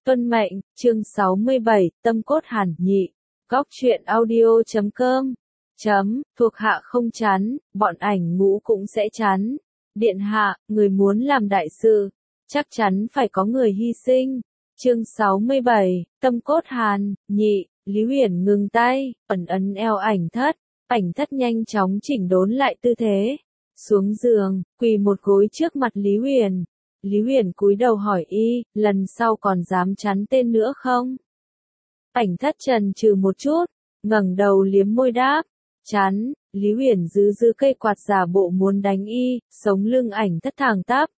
Tuân mệnh, chương 67, tâm cốt hàn nhị. Góc truyện audio.com. Thuộc hạ không chán, bọn ảnh ngũ cũng sẽ chán. Điện hạ, người muốn làm đại sự, chắc chắn phải có người hy sinh. Chương 67, tâm cốt hàn nhị. Lý Huyền ngừng tay, ấn eo ảnh thất nhanh chóng chỉnh đốn lại tư thế. Xuống giường, quỳ một gối trước mặt Lý Huyền. Lý Huyền cúi đầu hỏi y, lần sau còn dám chắn tên nữa không? Ảnh thất chần chừ một chút, ngẩng đầu liếm môi đáp, chắn. Lý Huyền giữ cây quạt giả bộ muốn đánh y, sống lưng ảnh thất thẳng tắp.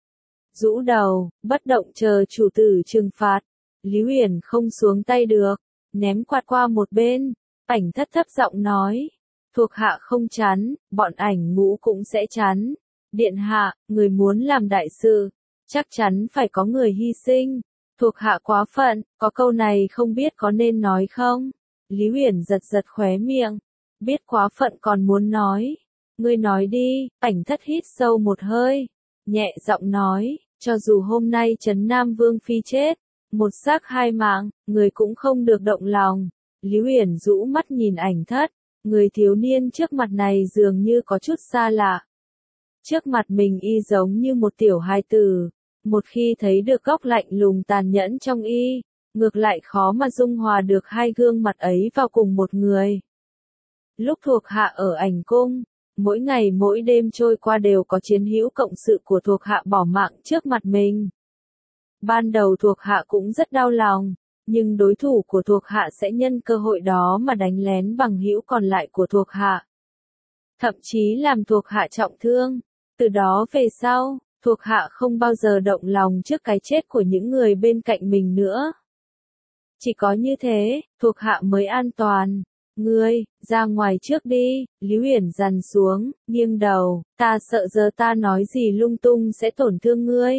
Rũ đầu, bất động chờ chủ tử trừng phạt. Lý Huyền không xuống tay được, ném quạt qua một bên. Ảnh thất thấp giọng nói, thuộc hạ không chán, bọn ảnh ngũ cũng sẽ chán. Điện hạ, người muốn làm đại sự, chắc chắn phải có người hy sinh. Thuộc hạ quá phận, có câu này không biết có nên nói không? Lý Huyền giật khóe miệng, biết quá phận còn muốn nói. Ngươi nói đi. Ảnh thất hít sâu một hơi, nhẹ giọng nói, cho dù hôm nay Trấn Nam Vương Phi chết, một xác hai mạng, người cũng không được động lòng. Lý Huyền rũ mắt nhìn ảnh thất, người thiếu niên trước mặt này dường như có chút xa lạ. Trước mặt mình y giống như một tiểu hài tử, một khi thấy được góc lạnh lùng tàn nhẫn trong y, ngược lại khó mà dung hòa được hai gương mặt ấy vào cùng một người. Lúc thuộc hạ ở ảnh cung, mỗi ngày mỗi đêm trôi qua đều có chiến hữu cộng sự của thuộc hạ bỏ mạng trước mặt mình. Ban đầu thuộc hạ cũng rất đau lòng, nhưng đối thủ của thuộc hạ sẽ nhân cơ hội đó mà đánh lén bằng hữu còn lại của thuộc hạ. Thậm chí làm thuộc hạ trọng thương. Từ đó về sau, thuộc hạ không bao giờ động lòng trước cái chết của những người bên cạnh mình nữa. Chỉ có như thế, thuộc hạ mới an toàn. Ngươi, ra ngoài trước đi. Lý Huyền dằn xuống, nghiêng đầu, ta sợ giờ ta nói gì lung tung sẽ tổn thương ngươi.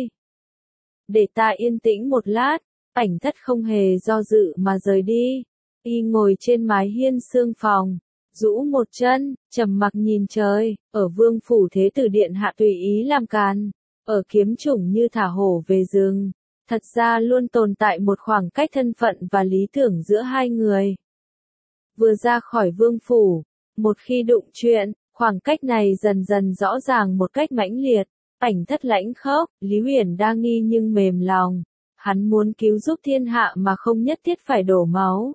Để ta yên tĩnh một lát. Ảnh thất không hề do dự mà rời đi. Y ngồi trên mái hiên sương phòng, rũ một chân, trầm mặc nhìn trời. Ở Vương phủ Thế tử điện hạ tùy ý làm càn, ở Kiếm Chủng như thả hổ về rừng. Thật ra luôn tồn tại một khoảng cách thân phận và lý tưởng giữa hai người. Vừa ra khỏi Vương phủ, một khi đụng chuyện, khoảng cách này dần dần rõ ràng một cách mãnh liệt. Ảnh thất lãnh khốc, Lý Huyền đa nghi nhưng mềm lòng. Hắn muốn cứu giúp thiên hạ mà không nhất thiết phải đổ máu.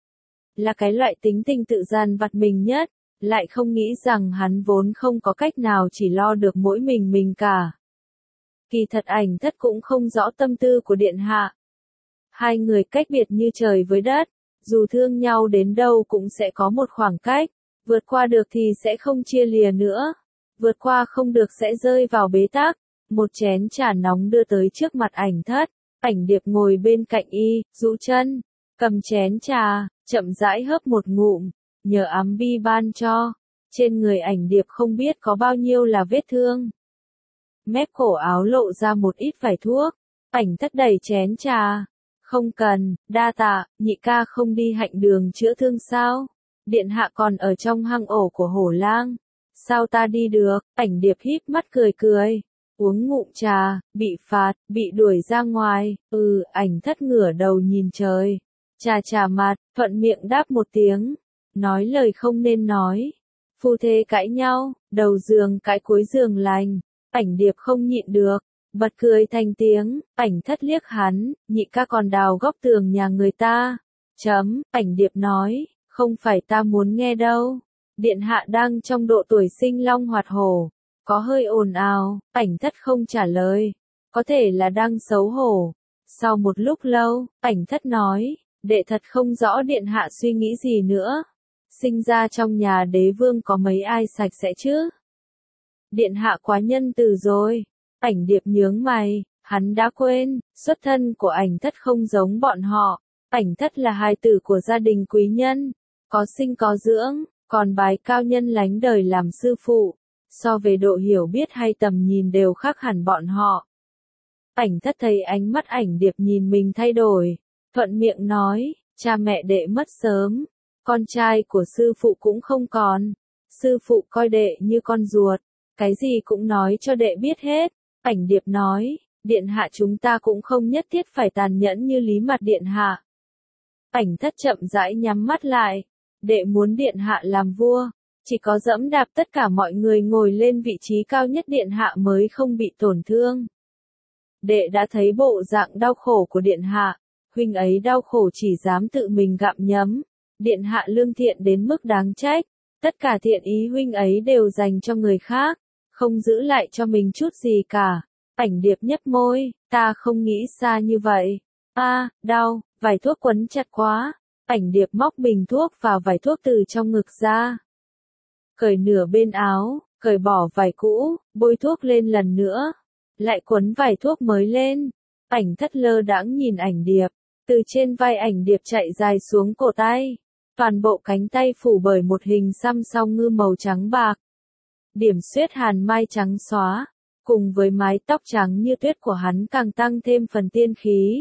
Là cái loại tính tình tự gian vặt mình nhất, lại không nghĩ rằng hắn vốn không có cách nào chỉ lo được mỗi mình cả. Kỳ thật ảnh thất cũng không rõ tâm tư của điện hạ. Hai người cách biệt như trời với đất, dù thương nhau đến đâu cũng sẽ có một khoảng cách, vượt qua được thì sẽ không chia lìa nữa, vượt qua không được sẽ rơi vào bế tắc. Một chén trà nóng đưa tới trước mặt ảnh thất. Ảnh điệp ngồi bên cạnh y, rũ chân, cầm chén trà, chậm rãi hớp một ngụm, nhờ ám bi ban cho. Trên người ảnh điệp không biết có bao nhiêu là vết thương. Mép cổ áo lộ ra một ít vải thuốc. Ảnh thất đẩy chén trà. Không cần, đa tạ, nhị ca không đi hạnh đường chữa thương sao? Điện hạ còn ở trong hang ổ của hổ lang. Sao ta đi được? Ảnh điệp híp mắt cười. Uống ngụm trà, bị phạt, bị đuổi ra ngoài. Ảnh thất ngửa đầu nhìn trời. Trà mặt, thuận miệng đáp một tiếng. Nói lời không nên nói. Phu thê cãi nhau, đầu giường cãi cuối giường lành. Ảnh điệp không nhịn được, bật cười thành tiếng. Ảnh thất liếc hắn, nhị ca còn đào góc tường nhà người ta. Ảnh điệp nói, không phải ta muốn nghe đâu. Điện hạ đang trong độ tuổi sinh long hoạt hổ. Có hơi ồn ào, ảnh thất không trả lời. Có thể là đang xấu hổ. Sau một lúc lâu, ảnh thất nói, đệ thật không rõ điện hạ suy nghĩ gì nữa. Sinh ra trong nhà đế vương có mấy ai sạch sẽ chứ? Điện hạ quá nhân từ rồi. Ảnh điệp nhướng mày, hắn đã quên, xuất thân của ảnh thất không giống bọn họ. Ảnh thất là hài tử của gia đình quý nhân, có sinh có dưỡng, còn bái cao nhân lánh đời làm sư phụ. So về độ hiểu biết hay tầm nhìn đều khác hẳn bọn họ. Ảnh thất thấy ánh mắt ảnh điệp nhìn mình thay đổi, thuận miệng nói, cha mẹ đệ mất sớm, con trai của sư phụ cũng không còn, sư phụ coi đệ như con ruột, cái gì cũng nói cho đệ biết hết. Ảnh điệp nói, Điện hạ chúng ta cũng không nhất thiết phải tàn nhẫn như Lý Mặt điện hạ. Ảnh Thất chậm rãi nhắm mắt lại. Đệ muốn điện hạ làm vua, chỉ có dẫm đạp tất cả mọi người ngồi lên vị trí cao nhất điện hạ mới không bị tổn thương. Đệ đã thấy bộ dạng đau khổ của điện hạ, huynh ấy đau khổ chỉ dám tự mình gặm nhấm. Điện hạ lương thiện đến mức đáng trách, tất cả thiện ý huynh ấy đều dành cho người khác, không giữ lại cho mình chút gì cả. Ảnh Điệp nhếch môi, ta không nghĩ xa như vậy. Đau, vải thuốc quấn chặt quá. Ảnh Điệp móc bình thuốc và vải thuốc từ trong ngực ra. Cởi nửa bên áo, cởi bỏ vải cũ, bôi thuốc lên lần nữa. Lại quấn vải thuốc mới lên. Ảnh Thất lơ đãng nhìn Ảnh Điệp, từ trên vai Ảnh Điệp chạy dài xuống cổ tay. Toàn bộ cánh tay phủ bởi một hình xăm song ngư màu trắng bạc. Điểm xuyết hàn mai trắng xóa, cùng với mái tóc trắng như tuyết của hắn càng tăng thêm phần tiên khí.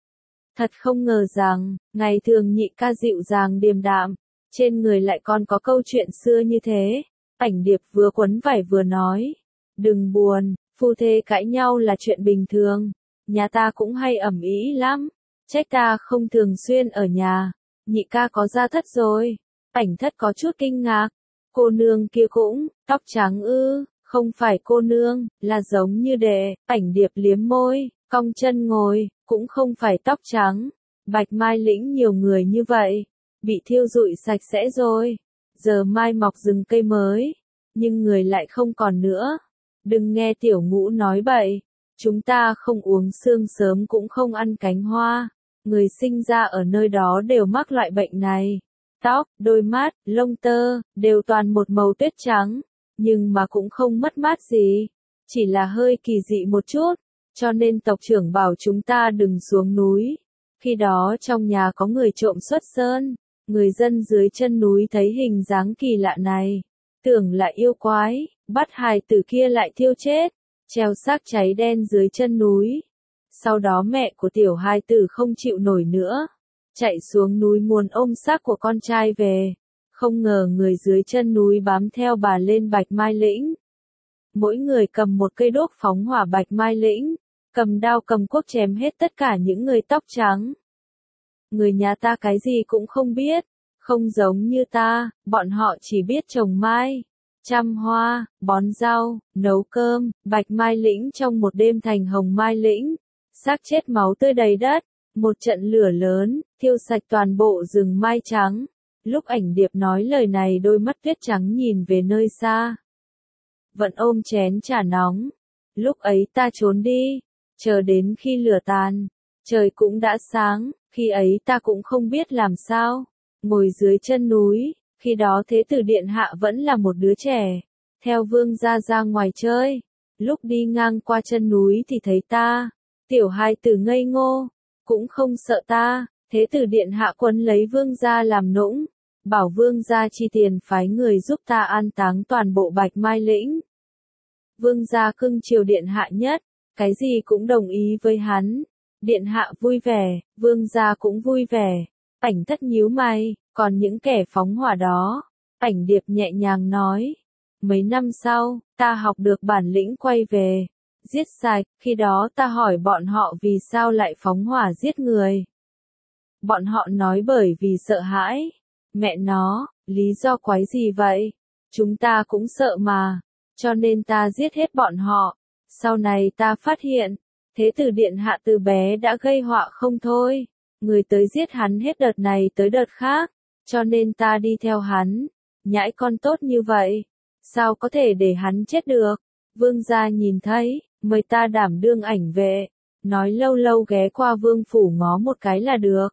Thật không ngờ rằng, ngày thường nhị ca dịu dàng điềm đạm, trên người lại còn có câu chuyện xưa như thế. Ảnh Điệp vừa quấn vải vừa nói, đừng buồn, phu thê cãi nhau là chuyện bình thường, nhà ta cũng hay ầm ĩ lắm, trách ta không thường xuyên ở nhà. Nhị ca có gia thất rồi. Ảnh Thất có chút kinh ngạc. Cô nương kia cũng, tóc trắng ư? Không phải cô nương, là giống như đệ. Ảnh Điệp liếm môi, cong chân ngồi, cũng không phải tóc trắng. Bạch Mai Lĩnh nhiều người như vậy, bị thiêu rụi sạch sẽ rồi. Giờ mai mọc rừng cây mới, nhưng người lại không còn nữa. Đừng nghe Tiểu Ngũ nói bậy, chúng ta không uống sương sớm cũng không ăn cánh hoa. Người sinh ra ở nơi đó đều mắc loại bệnh này. Tóc, đôi mắt, lông tơ, đều toàn một màu tuyết trắng, nhưng mà cũng không mất mát gì. Chỉ là hơi kỳ dị một chút, cho nên tộc trưởng bảo chúng ta đừng xuống núi. Khi đó trong nhà có người trộm xuất sơn, người dân dưới chân núi thấy hình dáng kỳ lạ này, tưởng là yêu quái, bắt hài tử kia lại thiêu chết, treo xác cháy đen dưới chân núi. Sau đó mẹ của tiểu hài tử không chịu nổi nữa, chạy xuống núi muốn ôm xác của con trai về. Không ngờ người dưới chân núi bám theo bà lên Bạch Mai Lĩnh. Mỗi người cầm một cây đuốc phóng hỏa Bạch Mai Lĩnh, cầm đao cầm cuốc chém hết tất cả những người tóc trắng. Người nhà ta cái gì cũng không biết, không giống như ta, bọn họ chỉ biết trồng mai, chăm hoa, bón rau, nấu cơm. Bạch Mai Lĩnh trong một đêm thành Hồng Mai Lĩnh. Xác chết máu tươi đầy đất, một trận lửa lớn, thiêu sạch toàn bộ rừng mai trắng. Lúc Ảnh Điệp nói lời này đôi mắt tuyết trắng nhìn về nơi xa. Vẫn ôm chén trà nóng. Lúc ấy ta trốn đi, chờ đến khi lửa tàn, trời cũng đã sáng, khi ấy ta cũng không biết làm sao. Ngồi dưới chân núi, khi đó Thế tử điện hạ vẫn là một đứa trẻ, theo vương gia ra ngoài chơi. Lúc đi ngang qua chân núi thì thấy ta. Tiểu hài tử ngây ngô, cũng không sợ ta. Thế tử điện hạ quấn lấy vương gia làm nũng, bảo vương gia chi tiền phái người giúp ta an táng toàn bộ Bạch Mai Lĩnh. Vương gia cưng chiều điện hạ nhất, cái gì cũng đồng ý với hắn. Điện hạ vui vẻ, vương gia cũng vui vẻ. Ảnh Thất nhíu mày, còn những kẻ phóng hỏa đó. Ảnh Điệp nhẹ nhàng nói, mấy năm sau, ta học được bản lĩnh quay về. Giết sạch, khi đó ta hỏi bọn họ vì sao lại phóng hỏa giết người. Bọn họ nói bởi vì sợ hãi. Mẹ nó, lý do quái gì vậy? Chúng ta cũng sợ mà, cho nên ta giết hết bọn họ. Sau này ta phát hiện, Thế tử điện hạ từ bé đã gây họa không thôi. Người tới giết hắn hết đợt này tới đợt khác, cho nên ta đi theo hắn. Nhãi con tốt như vậy, sao có thể để hắn chết được? Vương gia nhìn thấy, mời ta đảm đương ảnh vệ, nói lâu lâu ghé qua vương phủ ngó một cái là được.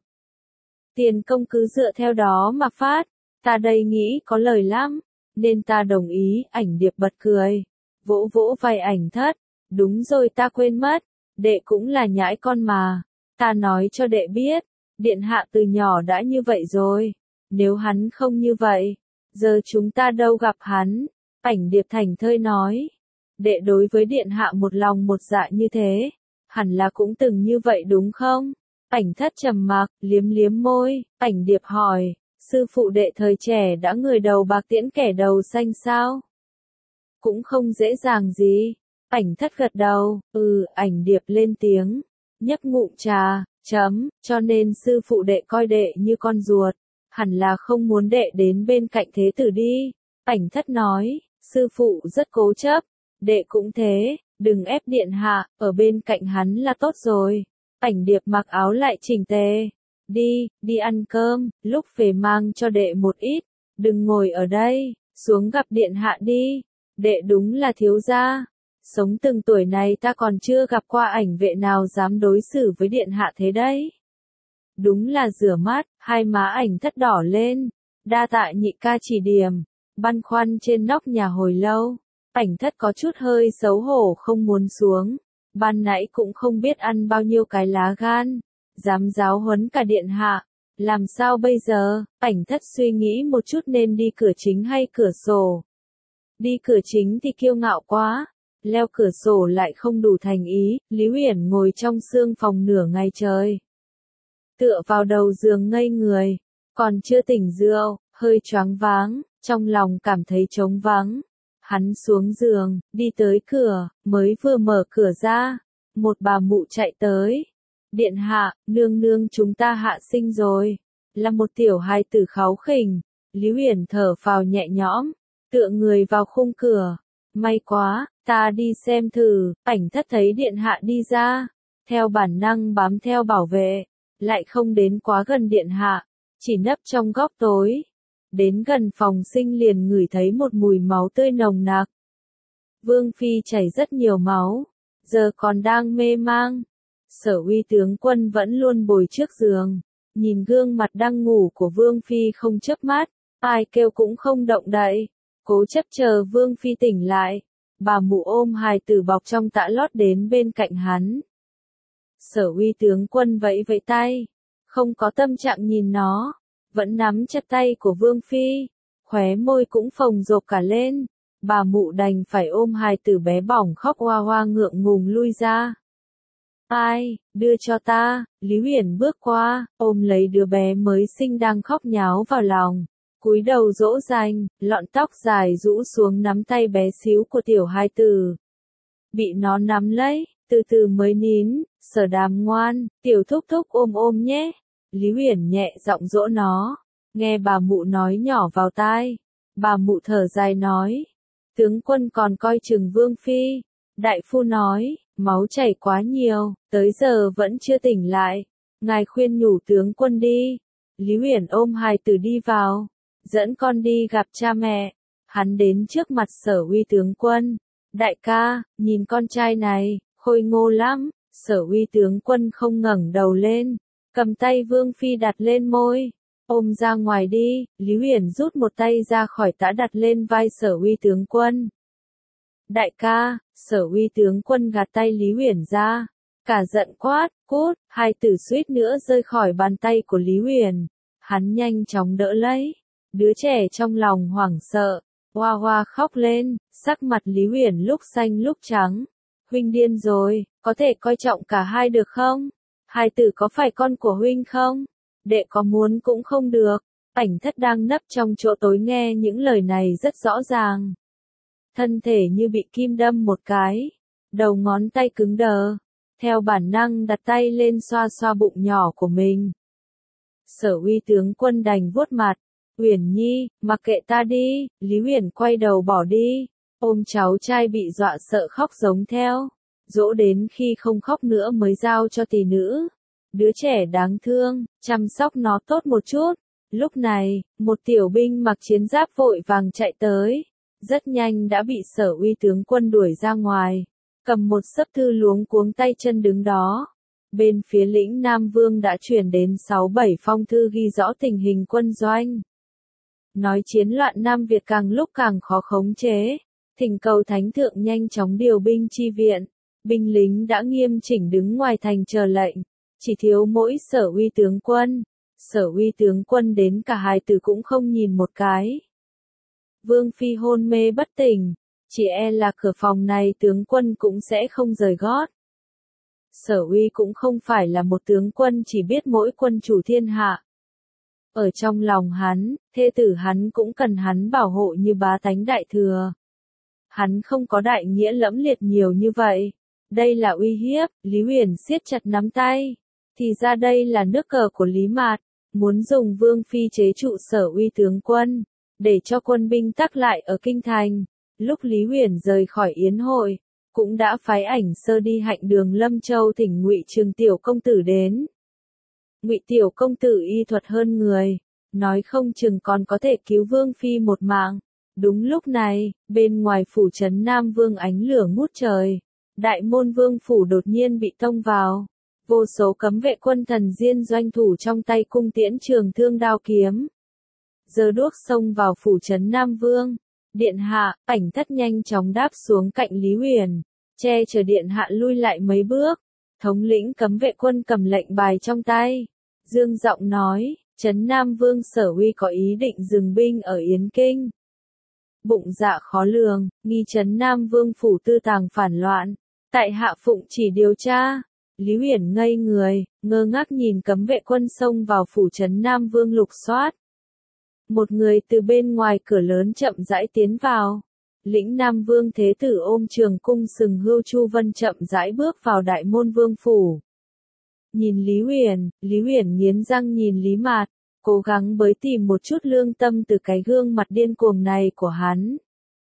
Tiền công cứ dựa theo đó mà phát, ta đây nghĩ có lời lắm, nên ta đồng ý. Ảnh Điệp bật cười, vỗ vỗ vai Ảnh Thất, đúng rồi ta quên mất, đệ cũng là nhãi con mà, ta nói cho đệ biết, điện hạ từ nhỏ đã như vậy rồi, nếu hắn không như vậy, giờ chúng ta đâu gặp hắn. Ảnh Điệp thảnh thơi nói, đệ đối với điện hạ một lòng một dạ như thế, hẳn là cũng từng như vậy đúng không? Ảnh Thất trầm mặc, liếm liếm môi. Ảnh Điệp hỏi, sư phụ đệ thời trẻ đã người đầu bạc tiễn kẻ đầu xanh sao? Cũng không dễ dàng gì. Ảnh thất gật đầu, Ảnh điệp lên tiếng, nhấp ngụm trà, cho nên sư phụ đệ coi đệ như con ruột, hẳn là không muốn đệ đến bên cạnh thế tử đi. Ảnh thất nói, sư phụ rất cố chấp, đệ cũng thế, đừng ép điện hạ, ở bên cạnh hắn là tốt rồi. Ảnh điệp mặc áo lại chỉnh tề, đi ăn cơm, lúc về mang cho đệ một ít, đừng ngồi ở đây, xuống gặp điện hạ đi, đệ đúng là thiếu gia. Sống từng tuổi này ta còn chưa gặp qua ảnh vệ nào dám đối xử với điện hạ thế đấy. Đúng là rửa mắt, hai má ảnh thất đỏ lên, đa tạ nhị ca chỉ điểm, băn khoăn trên nóc nhà hồi lâu, ảnh thất có chút hơi xấu hổ không muốn xuống, ban nãy cũng không biết ăn bao nhiêu cái lá gan, dám giáo huấn cả điện hạ, làm sao bây giờ, ảnh thất suy nghĩ một chút nên đi cửa chính hay cửa sổ. Đi cửa chính thì kiêu ngạo quá. Leo cửa sổ lại không đủ thành ý, Lý Uyển ngồi trong sương phòng nửa ngày trời. Tựa vào đầu giường ngây người, còn chưa tỉnh rượu, hơi choáng váng, trong lòng cảm thấy trống vắng. Hắn xuống giường, đi tới cửa, mới vừa mở cửa ra, một bà mụ chạy tới. Điện hạ, nương nương chúng ta hạ sinh rồi, là một tiểu hài tử kháu khỉnh. Lý Uyển thở phào nhẹ nhõm, tựa người vào khung cửa. May quá, ta đi xem thử, ảnh thất thấy điện hạ đi ra, theo bản năng bám theo bảo vệ, lại không đến quá gần điện hạ, chỉ nấp trong góc tối. Đến gần phòng sinh liền ngửi thấy một mùi máu tươi nồng nặc. Vương phi chảy rất nhiều máu, giờ còn đang mê mang. Sở Uy tướng quân vẫn luôn bồi trước giường, nhìn gương mặt đang ngủ của Vương phi không chớp mắt, ai kêu cũng không động đậy. Cố chấp chờ Vương phi tỉnh lại, bà mụ ôm hài tử bọc trong tã lót đến bên cạnh hắn. Sở Uy tướng quân vẫy vẫy tay, không có tâm trạng nhìn nó, vẫn nắm chặt tay của Vương phi, khóe môi cũng phồng rộp cả lên. Bà mụ đành phải ôm hài tử bé bỏng khóc hoa hoa ngượng ngùng lui ra. Ai, đưa cho ta, Lý Uyển bước qua, ôm lấy đứa bé mới sinh đang khóc nháo vào lòng. Cúi đầu dỗ dành, lọn tóc dài rũ xuống nắm tay bé xíu của tiểu hài tử. Bị nó nắm lấy, từ từ mới nín, Sở Đàm ngoan, tiểu thúc thúc ôm ôm nhé. Lý Uyển nhẹ giọng dỗ nó, nghe bà mụ nói nhỏ vào tai. Bà mụ thở dài nói, tướng quân còn coi chừng Vương phi. Đại phu nói, máu chảy quá nhiều, tới giờ vẫn chưa tỉnh lại. Ngài khuyên nhủ tướng quân đi. Lý Uyển ôm hài tử đi vào, dẫn con đi gặp cha mẹ. Hắn đến trước mặt Sở Uy tướng quân. Đại ca, nhìn con trai này, khôi ngô lắm. Sở Uy tướng quân không ngẩng đầu lên, cầm tay Vương phi đặt lên môi. Ôm ra ngoài đi. Lý Uyển rút một tay ra khỏi tã đặt lên vai Sở Uy tướng quân. Đại ca, Sở Uy tướng quân gạt tay Lý Uyển ra, cả giận quát, cút, hai tử suýt nữa rơi khỏi bàn tay của Lý Uyển. Hắn nhanh chóng đỡ lấy, đứa trẻ trong lòng hoảng sợ, hoa hoa khóc lên, sắc mặt Lý Uyển lúc xanh lúc trắng. Huynh điên rồi, có thể coi trọng cả hai được không? Hai tử có phải con của huynh không? Đệ có muốn cũng không được. Ảnh thất đang nấp trong chỗ tối nghe những lời này rất rõ ràng. Thân thể như bị kim đâm một cái, đầu ngón tay cứng đờ, theo bản năng đặt tay lên xoa xoa bụng nhỏ của mình. Sở Uy tướng quân đành vuốt mặt, Uyển Nhi, mặc kệ ta đi. Lý Uyển quay đầu bỏ đi, ôm cháu trai bị dọa sợ khóc giống theo, dỗ đến khi không khóc nữa mới giao cho tỷ nữ. Đứa trẻ đáng thương, chăm sóc nó tốt một chút. Lúc này, một tiểu binh mặc chiến giáp vội vàng chạy tới. Rất nhanh đã bị Sở Uy tướng quân đuổi ra ngoài, cầm một xấp thư luống cuống tay chân đứng đó. Bên phía lĩnh Nam Vương đã chuyển đến 6-7 phong thư ghi rõ tình hình quân doanh. Nói chiến loạn Nam Việt càng lúc càng khó khống chế, thỉnh cầu Thánh Thượng nhanh chóng điều binh chi viện. Binh lính đã nghiêm chỉnh đứng ngoài thành chờ lệnh, chỉ thiếu mỗi Sở Uy tướng quân. Sở Uy tướng quân đến cả hài tử cũng không nhìn một cái. Vương phi hôn mê bất tỉnh, chỉ e là cửa phòng này tướng quân cũng sẽ không rời gót. Sở Uy cũng không phải là một tướng quân chỉ biết mỗi quân chủ thiên hạ. Ở trong lòng hắn, thê tử hắn cũng cần hắn bảo hộ như bá tánh đại thừa. Hắn không có đại nghĩa lẫm liệt nhiều như vậy. Đây là uy hiếp, Lý Huyền siết chặt nắm tay. Thì ra đây là nước cờ của Lý Mạt, muốn dùng Vương Phi chế trụ Sở Uy tướng quân, để cho quân binh tắc lại ở kinh thành. Lúc Lý Huyền rời khỏi yến hội, cũng đã phái ảnh sơ đi hạnh đường Lâm Châu thỉnh Ngụy Trường tiểu công tử đến. Ngụy tiểu công tử y thuật hơn người, nói không chừng còn có thể cứu Vương Phi một mạng. Đúng lúc này, bên ngoài phủ trấn Nam Vương ánh lửa ngút trời, đại môn vương phủ đột nhiên bị tông vào. Vô số cấm vệ quân thần diên doanh thủ trong tay cung tiễn trường thương đao kiếm. Giơ đuốc xông vào phủ trấn Nam Vương. Điện hạ, Ảnh Thất nhanh chóng đáp xuống cạnh Lý Huyền, che chở điện hạ lui lại mấy bước. Thống lĩnh cấm vệ quân cầm lệnh bài trong tay, dương giọng nói, trấn Nam Vương Sở Uy có ý định dừng binh ở Yến Kinh. Bụng dạ khó lường, nghi trấn Nam Vương phủ tư tàng phản loạn, tại hạ phụng chỉ điều tra. Lý Huyền ngây người, ngơ ngác nhìn cấm vệ quân xông vào phủ trấn Nam Vương lục soát. Một người từ bên ngoài cửa lớn chậm rãi tiến vào. Lĩnh Nam Vương Thế Tử ôm trường cung sừng hươu Chu Vân chậm rãi bước vào đại môn vương phủ. Nhìn Lý Huyền nghiến răng nhìn Lý Mạt, cố gắng bới tìm một chút lương tâm từ cái gương mặt điên cuồng này của hắn.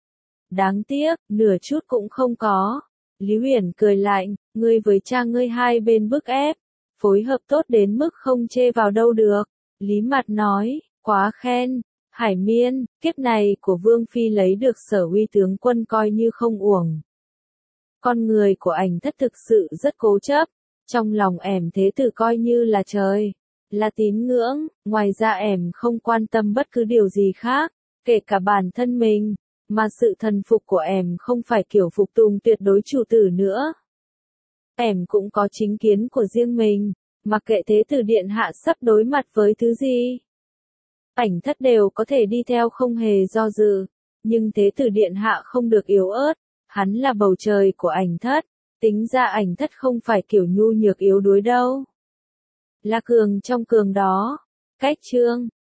Đáng tiếc, nửa chút cũng không có. Lý Huyền cười lạnh, ngươi với cha ngươi hai bên bức ép, phối hợp tốt đến mức không chê vào đâu được. Lý Mạt nói, quá khen, Hải Miên, kiếp này của Vương Phi lấy được Sở Uy tướng quân coi như không uổng. Con người của Ảnh Thất thực sự rất cố chấp, trong lòng ẻm thế tử coi như là trời, là tín ngưỡng, ngoài ra ẻm không quan tâm bất cứ điều gì khác, kể cả bản thân mình, mà sự thần phục của ẻm không phải kiểu phục tùng tuyệt đối chủ tử nữa. Ẻm cũng có chính kiến của riêng mình, mặc kệ thế tử điện hạ sắp đối mặt với thứ gì. Ảnh Thất đều có thể đi theo không hề do dự, nhưng thế tử điện hạ không được yếu ớt, hắn là bầu trời của Ảnh Thất, tính ra Ảnh Thất không phải kiểu nhu nhược yếu đuối đâu. Là cường trong cường đó. Cách chương